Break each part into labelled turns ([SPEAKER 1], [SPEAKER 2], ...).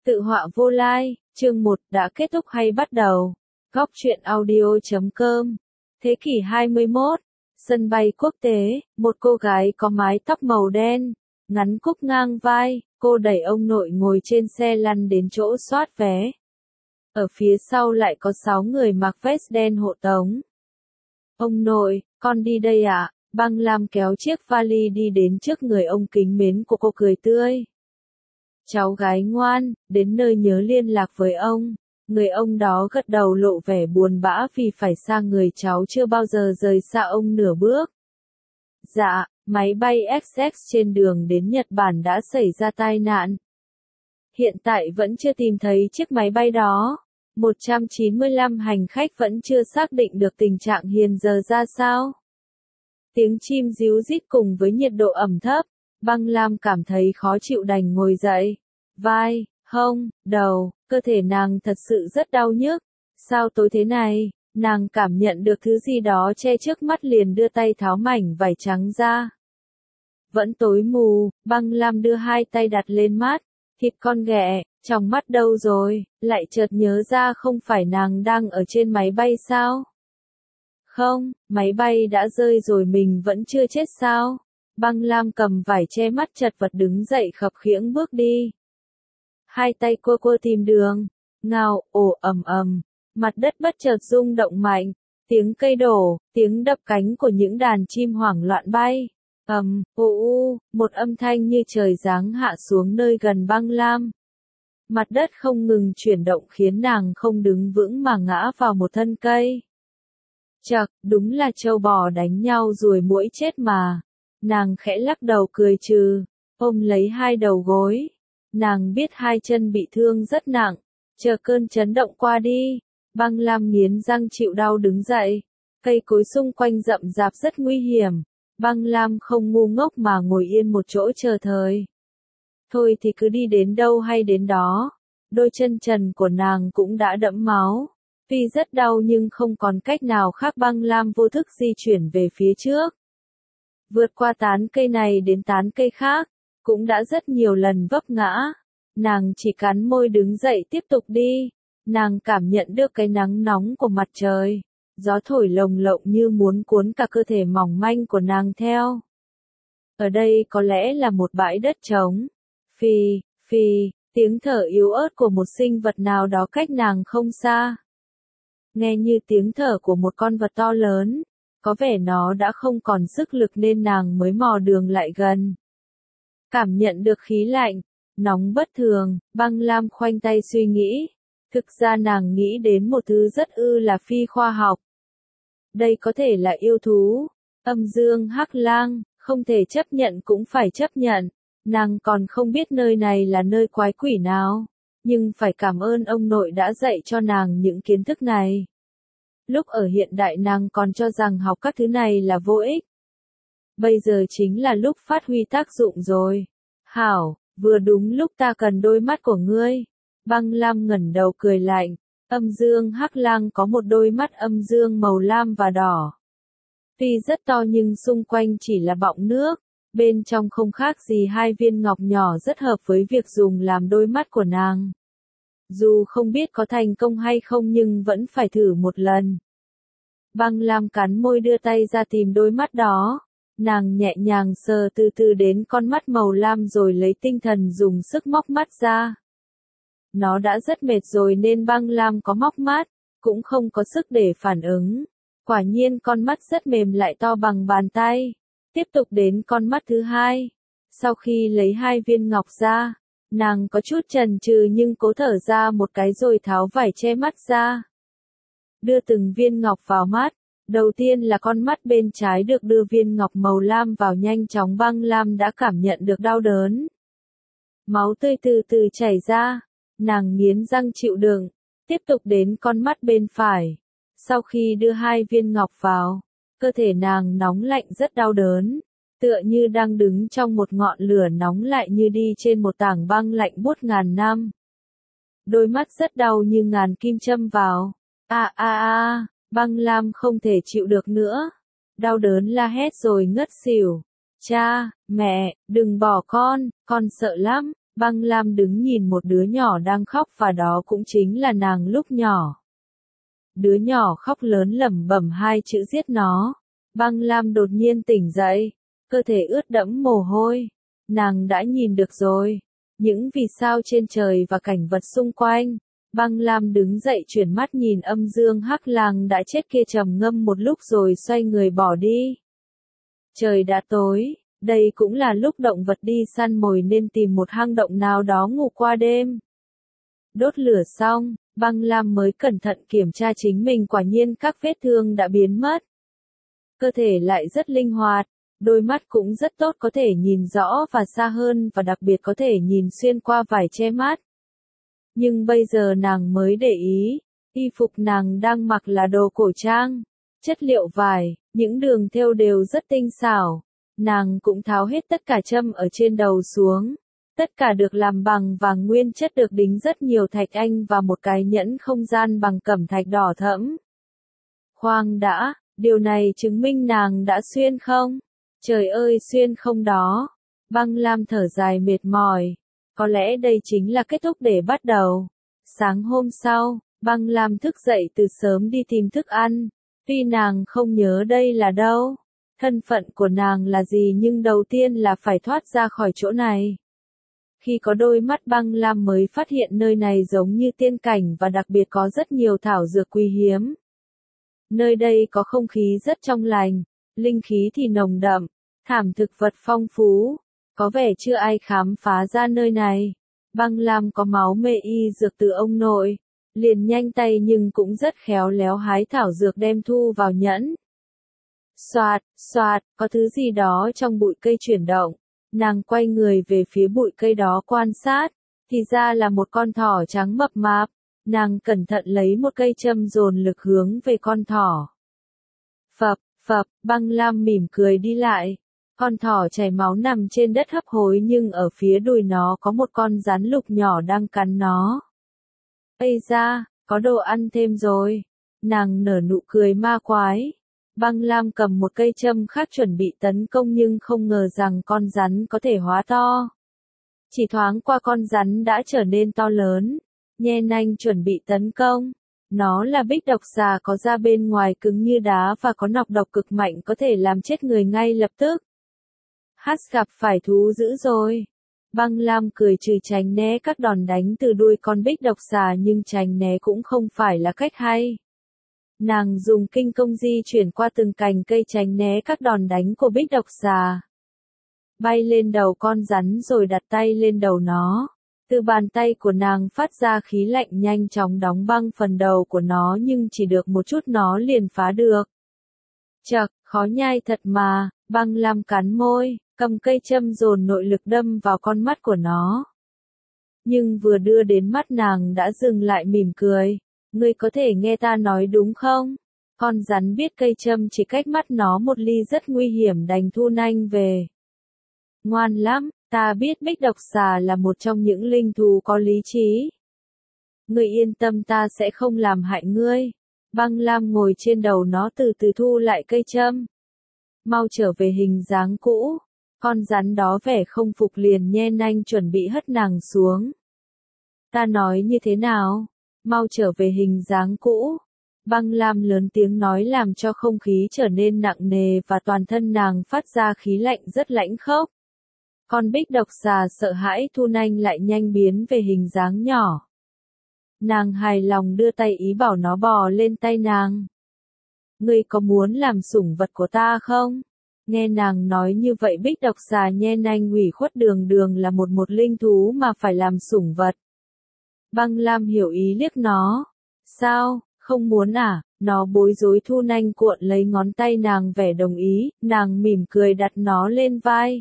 [SPEAKER 1] Tự họa vô lai, chương 1 đã kết thúc hay bắt đầu? Góc truyện audio.com. Thế kỷ 21, sân bay quốc tế, một cô gái có mái tóc màu đen, ngắn cúc ngang vai, cô đẩy ông nội ngồi trên xe lăn đến chỗ soát vé. Ở phía sau lại có 6 người mặc vest đen hộ tống. Ông nội, con đi đây ạ. Băng Lam kéo chiếc vali đi đến trước người ông kính mến của cô cười tươi. Cháu gái ngoan, đến nơi nhớ liên lạc với ông. Người ông đó gật đầu lộ vẻ buồn bã vì phải xa người cháu chưa bao giờ rời xa ông nửa bước. Dạ, máy bay XX trên đường đến Nhật Bản đã xảy ra tai nạn. Hiện tại vẫn chưa tìm thấy chiếc máy bay đó. 195 hành khách vẫn chưa xác định được tình trạng hiện giờ ra sao. Tiếng chim ríu rít cùng với nhiệt độ ẩm thấp, Băng Lam cảm thấy khó chịu đành ngồi dậy. Vai, hông, đầu, cơ thể nàng thật sự rất đau nhức. Sao tối thế này? Nàng cảm nhận được thứ gì đó che trước mắt liền đưa tay tháo mảnh vải trắng ra. Vẫn tối mù, Băng Lam đưa hai tay đặt lên mắt. Thịt con ghẹ, trong mắt đâu rồi? Lại chợt nhớ ra không phải nàng đang ở trên máy bay sao? Không, máy bay đã rơi rồi mình vẫn chưa chết sao? Băng Lam cầm vải che mắt chật vật đứng dậy khập khiễng bước đi. Hai tay cô tìm đường. Ngao, ồ ầm ầm. Mặt đất bất chợt rung động mạnh. Tiếng cây đổ, tiếng đập cánh của những đàn chim hoảng loạn bay. Một âm thanh như trời giáng hạ xuống nơi gần Băng Lam. Mặt đất không ngừng chuyển động khiến nàng không đứng vững mà ngã vào một thân cây. Chậc, đúng là trâu bò đánh nhau ruồi muỗi chết mà. Nàng khẽ lắc đầu cười trừ, ôm lấy hai đầu gối. Nàng biết hai chân bị thương rất nặng, chờ cơn chấn động qua đi. Băng Lam nghiến răng chịu đau đứng dậy. Cây cối xung quanh rậm rạp rất nguy hiểm. Băng Lam không ngu ngốc mà ngồi yên một chỗ chờ thời. Thôi thì cứ đi đến đâu hay đến đó. Đôi chân trần của nàng cũng đã đẫm máu. Tuy rất đau nhưng không còn cách nào khác, Băng Lam vô thức di chuyển về phía trước. Vượt qua tán cây này đến tán cây khác, cũng đã rất nhiều lần vấp ngã. Nàng chỉ cắn môi đứng dậy tiếp tục đi. Nàng cảm nhận được cái nắng nóng của mặt trời. Gió thổi lồng lộng như muốn cuốn cả cơ thể mỏng manh của nàng theo. Ở đây có lẽ là một bãi đất trống. Phì, phì, tiếng thở yếu ớt của một sinh vật nào đó cách nàng không xa. Nghe như tiếng thở của một con vật to lớn, có vẻ nó đã không còn sức lực nên nàng mới mò đường lại gần. Cảm nhận được khí lạnh, nóng bất thường, Băng Lam khoanh tay suy nghĩ. Thực ra nàng nghĩ đến một thứ rất là phi khoa học. Đây có thể là yêu thú, âm dương hắc lang, không thể chấp nhận cũng phải chấp nhận. Nàng còn không biết nơi này là nơi quái quỷ nào. Nhưng phải cảm ơn ông nội đã dạy cho nàng những kiến thức này. Lúc ở hiện đại nàng còn cho rằng học các thứ này là vô ích. Bây giờ chính là lúc phát huy tác dụng rồi. Hảo, vừa đúng lúc ta cần đôi mắt của ngươi. Băng Lam ngẩng đầu cười lạnh. Âm dương hắc lang có một đôi mắt âm dương màu lam và đỏ. Tuy rất to nhưng xung quanh chỉ là bọng nước. Bên trong không khác gì hai viên ngọc nhỏ rất hợp với việc dùng làm đôi mắt của nàng. Dù không biết có thành công hay không nhưng vẫn phải thử một lần. Băng Lam cắn môi đưa tay ra tìm đôi mắt đó. Nàng nhẹ nhàng sờ từ từ đến con mắt màu lam rồi lấy tinh thần dùng sức móc mắt ra. Nó đã rất mệt rồi nên Băng Lam có móc mắt, cũng không có sức để phản ứng. Quả nhiên con mắt rất mềm lại to bằng bàn tay. Tiếp tục đến con mắt thứ hai. Sau khi lấy hai viên ngọc ra, nàng có chút chần chừ nhưng cố thở ra một cái rồi tháo vải che mắt ra. Đưa từng viên ngọc vào mắt. Đầu tiên là con mắt bên trái được đưa viên ngọc màu lam vào nhanh chóng. Băng Lam đã cảm nhận được đau đớn. Máu tươi từ từ chảy ra. Nàng nghiến răng chịu đựng. Tiếp tục đến con mắt bên phải. Sau khi đưa hai viên ngọc vào, cơ thể nàng nóng lạnh rất đau đớn. Tựa như đang đứng trong một ngọn lửa nóng lại như đi trên một tảng băng lạnh buốt ngàn năm. Đôi mắt rất đau như ngàn kim châm vào. Băng Lam không thể chịu được nữa. Đau đớn la hét rồi ngất xỉu. Cha, mẹ, đừng bỏ con sợ lắm. Băng Lam đứng nhìn một đứa nhỏ đang khóc và đó cũng chính là nàng lúc nhỏ. Đứa nhỏ khóc lớn lẩm bẩm hai chữ giết nó. Băng Lam đột nhiên tỉnh dậy, cơ thể ướt đẫm mồ hôi. Nàng đã nhìn được rồi, những vì sao trên trời và cảnh vật xung quanh. Băng Lam đứng dậy chuyển mắt nhìn âm dương hắc lang đã chết kia trầm ngâm một lúc rồi xoay người bỏ đi. Trời đã tối, đây cũng là lúc động vật đi săn mồi nên tìm một hang động nào đó ngủ qua đêm. Đốt lửa xong, Băng Lam mới cẩn thận kiểm tra chính mình, quả nhiên các vết thương đã biến mất. Cơ thể lại rất linh hoạt, đôi mắt cũng rất tốt, có thể nhìn rõ và xa hơn và đặc biệt có thể nhìn xuyên qua vải che mắt. Nhưng bây giờ nàng mới để ý, y phục nàng đang mặc là đồ cổ trang, chất liệu vải, những đường thêu đều rất tinh xảo. Nàng cũng tháo hết tất cả châm ở trên đầu xuống. Tất cả được làm bằng vàng nguyên chất, được đính rất nhiều thạch anh và một cái nhẫn không gian bằng cẩm thạch đỏ thẫm. Khoan đã, điều này chứng minh nàng đã xuyên không? Trời ơi, xuyên không đó. Băng Lam thở dài mệt mỏi. Có lẽ đây chính là kết thúc để bắt đầu. Sáng hôm sau, Băng Lam thức dậy từ sớm đi tìm thức ăn. Tuy nàng không nhớ đây là đâu, thân phận của nàng là gì, nhưng đầu tiên là phải thoát ra khỏi chỗ này. Khi có đôi mắt Băng Lam mới phát hiện nơi này giống như tiên cảnh và đặc biệt có rất nhiều thảo dược quý hiếm. Nơi đây có không khí rất trong lành, linh khí thì nồng đậm, thảm thực vật phong phú, có vẻ chưa ai khám phá ra nơi này. Băng Lam có máu mê y dược từ ông nội, liền nhanh tay nhưng cũng rất khéo léo hái thảo dược đem thu vào nhẫn. Xoạt, xoạt, có thứ gì đó trong bụi cây chuyển động. Nàng quay người về phía bụi cây đó quan sát, thì ra là một con thỏ trắng mập mạp. Nàng cẩn thận lấy một cây châm dồn lực hướng về con thỏ. Phập, phập, Băng Lam mỉm cười đi lại. Con thỏ chảy máu nằm trên đất hấp hối, nhưng ở phía đùi nó có một con rắn lục nhỏ đang cắn nó. Ây da, có đồ ăn thêm rồi. Nàng nở nụ cười ma quái. Băng Lam cầm một cây châm khác chuẩn bị tấn công, nhưng không ngờ rằng con rắn có thể hóa to. Chỉ thoáng qua con rắn đã trở nên to lớn, nhe nanh chuẩn bị tấn công. Nó là bích độc xà có da bên ngoài cứng như đá và có nọc độc cực mạnh, có thể làm chết người ngay lập tức. Hát gặp phải thú dữ rồi. Băng Lam cười trừ tránh né các đòn đánh từ đuôi con bích độc xà, nhưng tránh né cũng không phải là cách hay. Nàng dùng kinh công di chuyển qua từng cành cây tránh né các đòn đánh của bích độc xà. Bay lên đầu con rắn rồi đặt tay lên đầu nó. Từ bàn tay của nàng phát ra khí lạnh nhanh chóng đóng băng phần đầu của nó, nhưng chỉ được một chút nó liền phá được. Chậc, khó nhai thật mà. Băng Lam cắn môi, cầm cây châm dồn nội lực đâm vào con mắt của nó. Nhưng vừa đưa đến mắt nàng đã dừng lại mỉm cười. Ngươi có thể nghe ta nói đúng không? Con rắn biết cây châm chỉ cách mắt nó một ly rất nguy hiểm, đành thu nanh về. Ngoan lắm, ta biết bích độc xà là một trong những linh thú có lý trí. Ngươi yên tâm, ta sẽ không làm hại ngươi. Băng Lam ngồi trên đầu nó từ từ thu lại cây châm. Mau trở về hình dáng cũ. Con rắn đó vẻ không phục liền nhe nanh chuẩn bị hất nàng xuống. Ta nói như thế nào? Mau trở về hình dáng cũ. Băng Lam lớn tiếng nói làm cho không khí trở nên nặng nề và toàn thân nàng phát ra khí lạnh rất lãnh khốc. Con bích độc xà sợ hãi thu nanh lại nhanh biến về hình dáng nhỏ. Nàng hài lòng đưa tay ý bảo nó bò lên tay nàng. Ngươi có muốn làm sủng vật của ta không? Nghe nàng nói như vậy bích độc xà nhe nanh ủy khuất, đường đường là một linh thú mà phải làm sủng vật. Băng Lam hiểu ý liếc nó. Sao, không muốn à? Nó bối rối thu nanh cuộn lấy ngón tay nàng vẻ đồng ý, nàng mỉm cười đặt nó lên vai.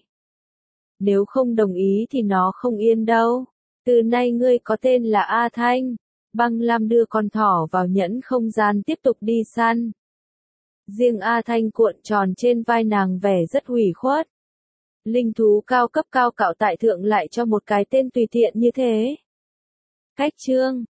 [SPEAKER 1] Nếu không đồng ý thì nó không yên đâu. Từ nay ngươi có tên là A Thanh. Băng Lam đưa con thỏ vào nhẫn không gian tiếp tục đi săn. Riêng A Thanh cuộn tròn trên vai nàng vẻ rất ủy khuất. Linh thú cao cấp cao cạo tại thượng lại cho một cái tên tùy tiện như thế. Cách chương